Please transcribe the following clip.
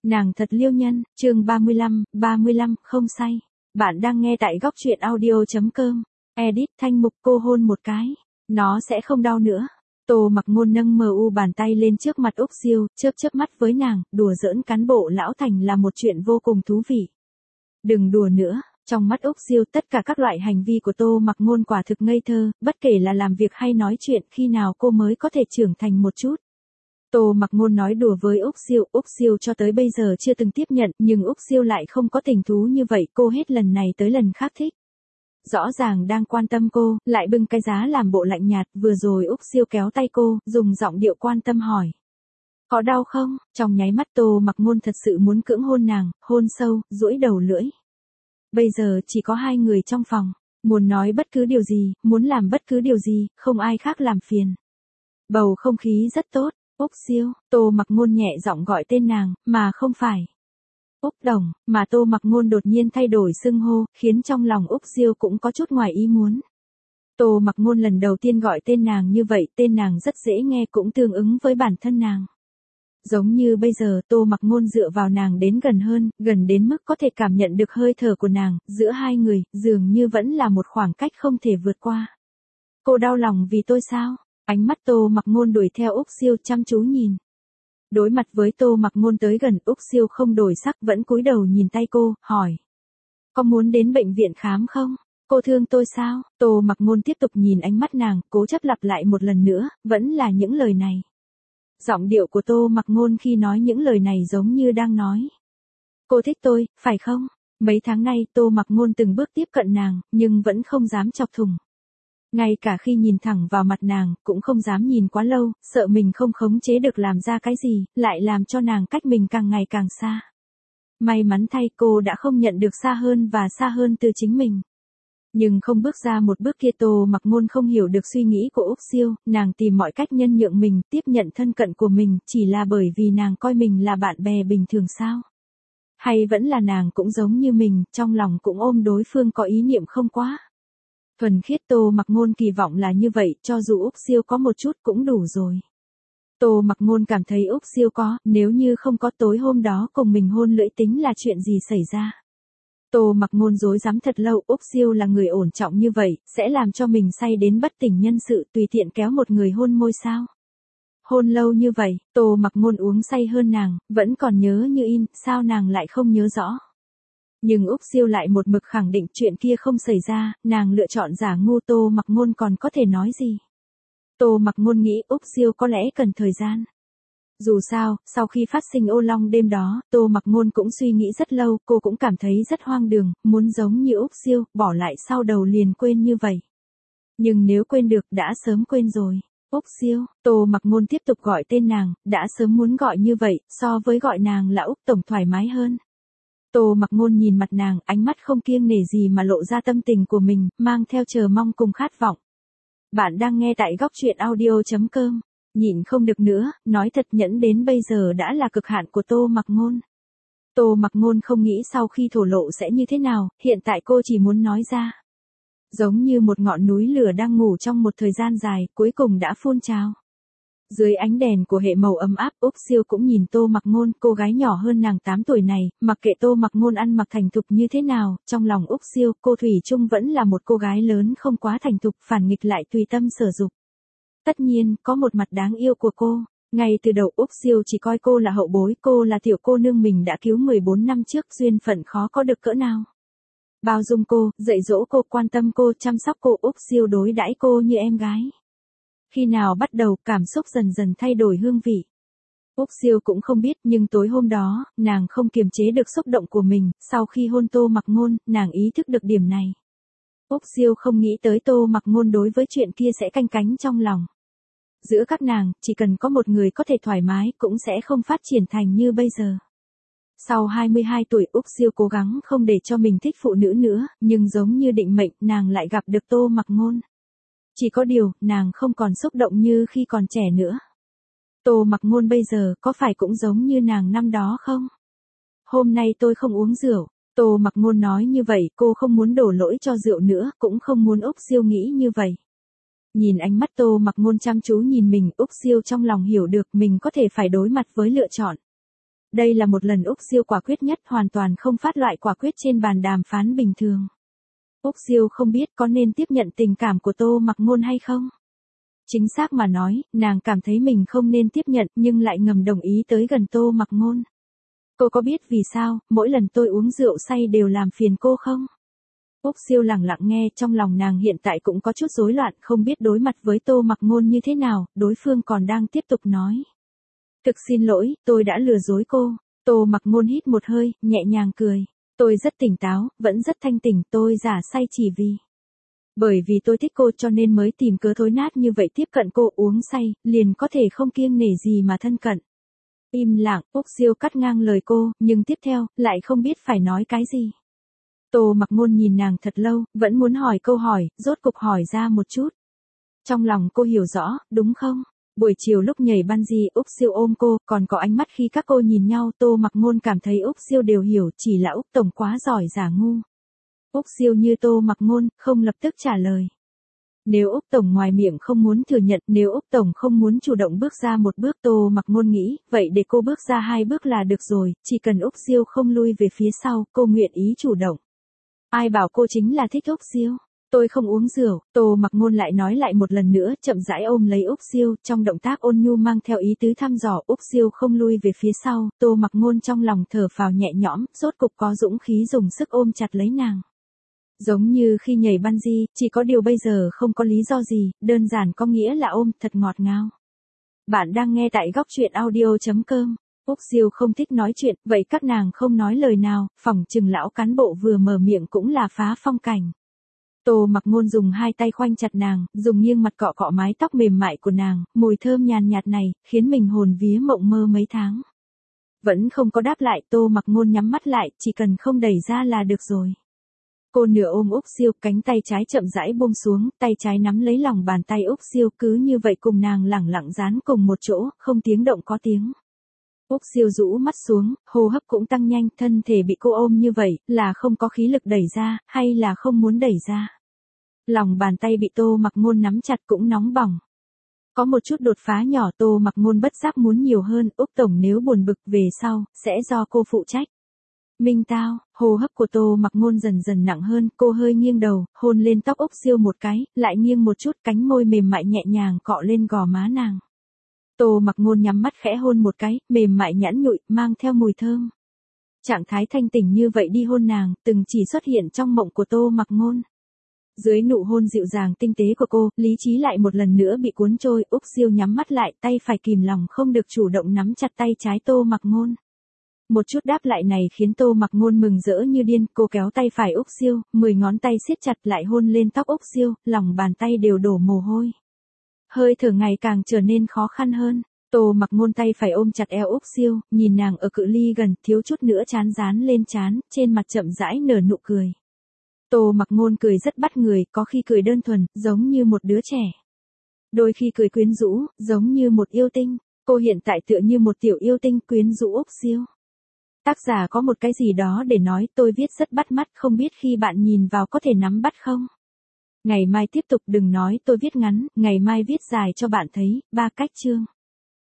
Nàng thật liêu nhân, chương 35, không say. Bạn đang nghe tại góc truyện audio.com. Edit thanh mục cô hôn một cái. Nó sẽ không đau nữa. Tô Mặc Ngôn nâng mờ u bàn tay lên trước mặt Úc Siêu, chớp mắt với nàng, đùa giỡn cán bộ lão thành là một chuyện vô cùng thú vị. Đừng đùa nữa, trong mắt Úc Siêu tất cả các loại hành vi của Tô Mặc Ngôn quả thực ngây thơ, bất kể là làm việc hay nói chuyện khi nào cô mới có thể trưởng thành một chút. Tô Mặc Ngôn nói đùa với Úc Siêu cho tới bây giờ chưa từng tiếp nhận, nhưng Úc Siêu lại không có tình thú như vậy, cô hết lần này tới lần khác thích. Rõ ràng đang quan tâm cô, lại bưng cái giá làm bộ lạnh nhạt, vừa rồi Úc Siêu kéo tay cô, dùng giọng điệu quan tâm hỏi. Có đau không? Trong nháy mắt Tô Mặc Ngôn thật sự muốn cưỡng hôn nàng, hôn sâu, duỗi đầu lưỡi. Bây giờ chỉ có hai người trong phòng, muốn nói bất cứ điều gì, muốn làm bất cứ điều gì, không ai khác làm phiền. Bầu không khí rất tốt. Úc Siêu, Tô Mặc Ngôn nhẹ giọng gọi tên nàng, mà không phải Úc Đồng, mà Tô Mặc Ngôn đột nhiên thay đổi xưng hô, khiến trong lòng Úc Siêu cũng có chút ngoài ý muốn. Tô Mặc Ngôn lần đầu tiên gọi tên nàng như vậy, tên nàng rất dễ nghe cũng tương ứng với bản thân nàng. Giống như bây giờ Tô Mặc Ngôn dựa vào nàng đến gần hơn, gần đến mức có thể cảm nhận được hơi thở của nàng, giữa hai người, dường như vẫn là một khoảng cách không thể vượt qua. Cô đau lòng vì tôi sao? Ánh mắt Tô Mặc Ngôn đuổi theo Úc Siêu chăm chú nhìn. Đối mặt với Tô Mặc Ngôn tới gần, Úc Siêu không đổi sắc vẫn cúi đầu nhìn tay cô, hỏi. Có muốn đến bệnh viện khám không? Cô thương tôi sao? Tô Mặc Ngôn tiếp tục nhìn ánh mắt nàng, cố chấp lặp lại một lần nữa, vẫn là những lời này. Giọng điệu của Tô Mặc Ngôn khi nói những lời này giống như đang nói. Cô thích tôi, phải không? Mấy tháng nay Tô Mặc Ngôn từng bước tiếp cận nàng, nhưng vẫn không dám chọc thủng. Ngay cả khi nhìn thẳng vào mặt nàng, cũng không dám nhìn quá lâu, sợ mình không khống chế được làm ra cái gì, lại làm cho nàng cách mình càng ngày càng xa. May mắn thay cô đã không nhận được xa hơn và xa hơn từ chính mình. Nhưng không bước ra một bước kia Tô Mặc Ngôn không hiểu được suy nghĩ của Úc Siêu, nàng tìm mọi cách nhân nhượng mình, tiếp nhận thân cận của mình, chỉ là bởi vì nàng coi mình là bạn bè bình thường sao? Hay vẫn là nàng cũng giống như mình, trong lòng cũng ôm đối phương có ý niệm không quá? Thuần khiết Tô Mặc Ngôn kỳ vọng là như vậy, cho dù Úc Siêu có một chút cũng đủ rồi. Tô Mặc Ngôn cảm thấy Úc Siêu có, nếu như không có tối hôm đó cùng mình hôn lưỡi tính là chuyện gì xảy ra. Tô Mặc Ngôn rối rắm thật lâu, Úc Siêu là người ổn trọng như vậy, sẽ làm cho mình say đến bất tỉnh nhân sự, tùy tiện kéo một người hôn môi sao. Hôn lâu như vậy, Tô Mặc Ngôn uống say hơn nàng, vẫn còn nhớ như in, sao nàng lại không nhớ rõ. Nhưng Úc Siêu lại một mực khẳng định chuyện kia không xảy ra, nàng lựa chọn giả ngu, Tô Mặc Ngôn còn có thể nói gì. Tô Mặc Ngôn nghĩ Úc Siêu có lẽ cần thời gian. Dù sao, sau khi phát sinh ô long đêm đó, Tô Mặc Ngôn cũng suy nghĩ rất lâu, cô cũng cảm thấy rất hoang đường, muốn giống như Úc Siêu, bỏ lại sau đầu liền quên như vậy. Nhưng nếu quên được, đã sớm quên rồi. Úc Siêu, Tô Mặc Ngôn tiếp tục gọi tên nàng, đã sớm muốn gọi như vậy, so với gọi nàng là Úc Tổng thoải mái hơn. Tô Mặc Ngôn nhìn mặt nàng, ánh mắt không kiêng nể gì mà lộ ra tâm tình của mình, mang theo chờ mong cùng khát vọng. Bạn đang nghe tại góc truyện audio.com. Nhịn không được nữa, nói thật nhẫn đến bây giờ đã là cực hạn của Tô Mặc Ngôn. Tô Mặc Ngôn không nghĩ sau khi thổ lộ sẽ như thế nào, hiện tại cô chỉ muốn nói ra. Giống như một ngọn núi lửa đang ngủ trong một thời gian dài, cuối cùng đã phun trào. Dưới ánh đèn của hệ màu ấm áp, Úc Siêu cũng nhìn Tô Mặc Ngôn, cô gái nhỏ hơn nàng 8 tuổi này, mặc kệ Tô Mặc Ngôn ăn mặc thành thục như thế nào, trong lòng Úc Siêu, cô thủy chung vẫn là một cô gái lớn không quá thành thục, phản nghịch lại tùy tâm sở dục. Tất nhiên, có một mặt đáng yêu của cô. Ngay từ đầu Úc Siêu chỉ coi cô là hậu bối, cô là tiểu cô nương mình đã cứu 14 năm trước, duyên phận khó có được cỡ nào. Bao dung cô, dạy dỗ cô, quan tâm cô, chăm sóc cô, Úc Siêu đối đãi cô như em gái. Khi nào bắt đầu, cảm xúc dần dần thay đổi hương vị. Úc Siêu cũng không biết, nhưng tối hôm đó, nàng không kiềm chế được xúc động của mình, sau khi hôn Tô Mặc Ngôn, nàng ý thức được điểm này. Úc Siêu không nghĩ tới Tô Mặc Ngôn đối với chuyện kia sẽ canh cánh trong lòng. Giữa các nàng, chỉ cần có một người có thể thoải mái, cũng sẽ không phát triển thành như bây giờ. Sau 22 tuổi Úc Siêu cố gắng không để cho mình thích phụ nữ nữa, nhưng giống như định mệnh, nàng lại gặp được Tô Mặc Ngôn. Chỉ có điều, nàng không còn xúc động như khi còn trẻ nữa. Tô Mặc Ngôn bây giờ có phải cũng giống như nàng năm đó không? Hôm nay tôi không uống rượu. Tô Mặc Ngôn nói như vậy, cô không muốn đổ lỗi cho rượu nữa, cũng không muốn Úc Siêu nghĩ như vậy. Nhìn ánh mắt Tô Mặc Ngôn chăm chú nhìn mình, Úc Siêu trong lòng hiểu được mình có thể phải đối mặt với lựa chọn. Đây là một lần Úc Siêu quả quyết nhất, hoàn toàn không phát loại quả quyết trên bàn đàm phán bình thường. Úc Siêu không biết có nên tiếp nhận tình cảm của Tô Mặc Ngôn hay không. Chính xác mà nói, nàng cảm thấy mình không nên tiếp nhận nhưng lại ngầm đồng ý tới gần Tô Mặc Ngôn. Cô có biết vì sao, mỗi lần tôi uống rượu say đều làm phiền cô không? Úc Siêu lặng lặng nghe, trong lòng nàng hiện tại cũng có chút rối loạn, không biết đối mặt với Tô Mặc Ngôn như thế nào, đối phương còn đang tiếp tục nói. Thực xin lỗi, tôi đã lừa dối cô. Tô Mặc Ngôn hít một hơi, nhẹ nhàng cười. Tôi rất tỉnh táo, vẫn rất thanh tỉnh, tôi giả say chỉ bởi vì tôi thích cô cho nên mới tìm cớ thối nát như vậy tiếp cận cô, uống say, liền có thể không kiêng nể gì mà thân cận. Im lặng, Úc Siêu cắt ngang lời cô, nhưng tiếp theo, lại không biết phải nói cái gì. Tô Mặc Ngôn nhìn nàng thật lâu, vẫn muốn hỏi câu hỏi, rốt cục hỏi ra một chút. Trong lòng cô hiểu rõ, đúng không? Buổi chiều lúc nhảy bungee, Úc Siêu ôm cô, còn có ánh mắt khi các cô nhìn nhau, Tô Mặc Ngôn cảm thấy Úc Siêu đều hiểu, chỉ là Úc Tổng quá giỏi giả ngu. Úc Siêu như Tô Mặc Ngôn, không lập tức trả lời. Nếu Úc Tổng ngoài miệng không muốn thừa nhận, nếu Úc Tổng không muốn chủ động bước ra một bước, Tô Mặc Ngôn nghĩ, vậy để cô bước ra 2 bước là được rồi, chỉ cần Úc Siêu không lui về phía sau, cô nguyện ý chủ động. Ai bảo cô chính là thích Úc Siêu? Tôi không uống rượu, Tô Mặc Ngôn lại nói lại một lần nữa, chậm rãi ôm lấy Úc Siêu, trong động tác ôn nhu mang theo ý tứ thăm dò. Úc Siêu không lui về phía sau, Tô Mặc Ngôn trong lòng thở phào nhẹ nhõm, rốt cục có dũng khí dùng sức ôm chặt lấy nàng. Giống như khi nhảy bungee, chỉ có điều bây giờ không có lý do gì, đơn giản có nghĩa là ôm, thật ngọt ngào. Bạn đang nghe tại góc truyện audio.com. Úc Siêu không thích nói chuyện, vậy các nàng không nói lời nào, phỏng chừng lão cán bộ vừa mở miệng cũng là phá phong cảnh. Tô Mặc Ngôn dùng 2 tay khoanh chặt nàng, dùng nghiêng mặt cọ cọ mái tóc mềm mại của nàng, mùi thơm nhàn nhạt này, khiến mình hồn vía mộng mơ mấy tháng. Vẫn không có đáp lại, Tô Mặc Ngôn nhắm mắt lại, chỉ cần không đẩy ra là được rồi. Cô nửa ôm Úc Siêu, cánh tay trái chậm rãi buông xuống, tay trái nắm lấy lòng bàn tay Úc Siêu, cứ như vậy cùng nàng lẳng lặng dán cùng một chỗ, không tiếng động có tiếng. Úc Siêu rũ mắt xuống, hô hấp cũng tăng nhanh, thân thể bị cô ôm như vậy, là không có khí lực đẩy ra, hay là không muốn đẩy ra. Lòng bàn tay bị Tô Mặc Ngôn nắm chặt cũng nóng bỏng. Có một chút đột phá nhỏ, Tô Mặc Ngôn bất giác muốn nhiều hơn, Úc Tổng nếu buồn bực về sau, sẽ do cô phụ trách. Minh tao, hô hấp của Tô Mặc Ngôn dần dần nặng hơn, cô hơi nghiêng đầu, hôn lên tóc Úc Siêu một cái, lại nghiêng một chút, cánh môi mềm mại nhẹ nhàng cọ lên gò má nàng. Tô Mặc Ngôn nhắm mắt khẽ hôn một cái, mềm mại nhẵn nhụi, mang theo mùi thơm. Trạng thái thanh tỉnh như vậy đi hôn nàng, từng chỉ xuất hiện trong mộng của Tô Mặc Ngôn. Dưới nụ hôn dịu dàng tinh tế của cô, lý trí lại một lần nữa bị cuốn trôi, Úc Siêu nhắm mắt lại, tay phải kìm lòng không được chủ động nắm chặt tay trái Tô Mặc Ngôn. Một chút đáp lại này khiến Tô Mặc Ngôn mừng rỡ như điên, cô kéo tay phải Úc Siêu, 10 ngón tay siết chặt lại hôn lên tóc Úc Siêu, lòng bàn tay đều đổ mồ hôi. Hơi thở ngày càng trở nên khó khăn hơn, Tô Mặc Ngôn tay phải ôm chặt eo Úc Siêu, nhìn nàng ở cự ly gần, thiếu chút nữa trán dán lên trán, trên mặt chậm rãi nở nụ cười. Tô Mặc Ngôn cười rất bắt người, có khi cười đơn thuần, giống như một đứa trẻ. Đôi khi cười quyến rũ, giống như một yêu tinh, cô hiện tại tựa như một tiểu yêu tinh quyến rũ Úc Siêu. Tác giả có một cái gì đó để nói, tôi viết rất bắt mắt, không biết khi bạn nhìn vào có thể nắm bắt không? Ngày mai tiếp tục, đừng nói tôi viết ngắn, ngày mai viết dài cho bạn thấy, 3 cách chương.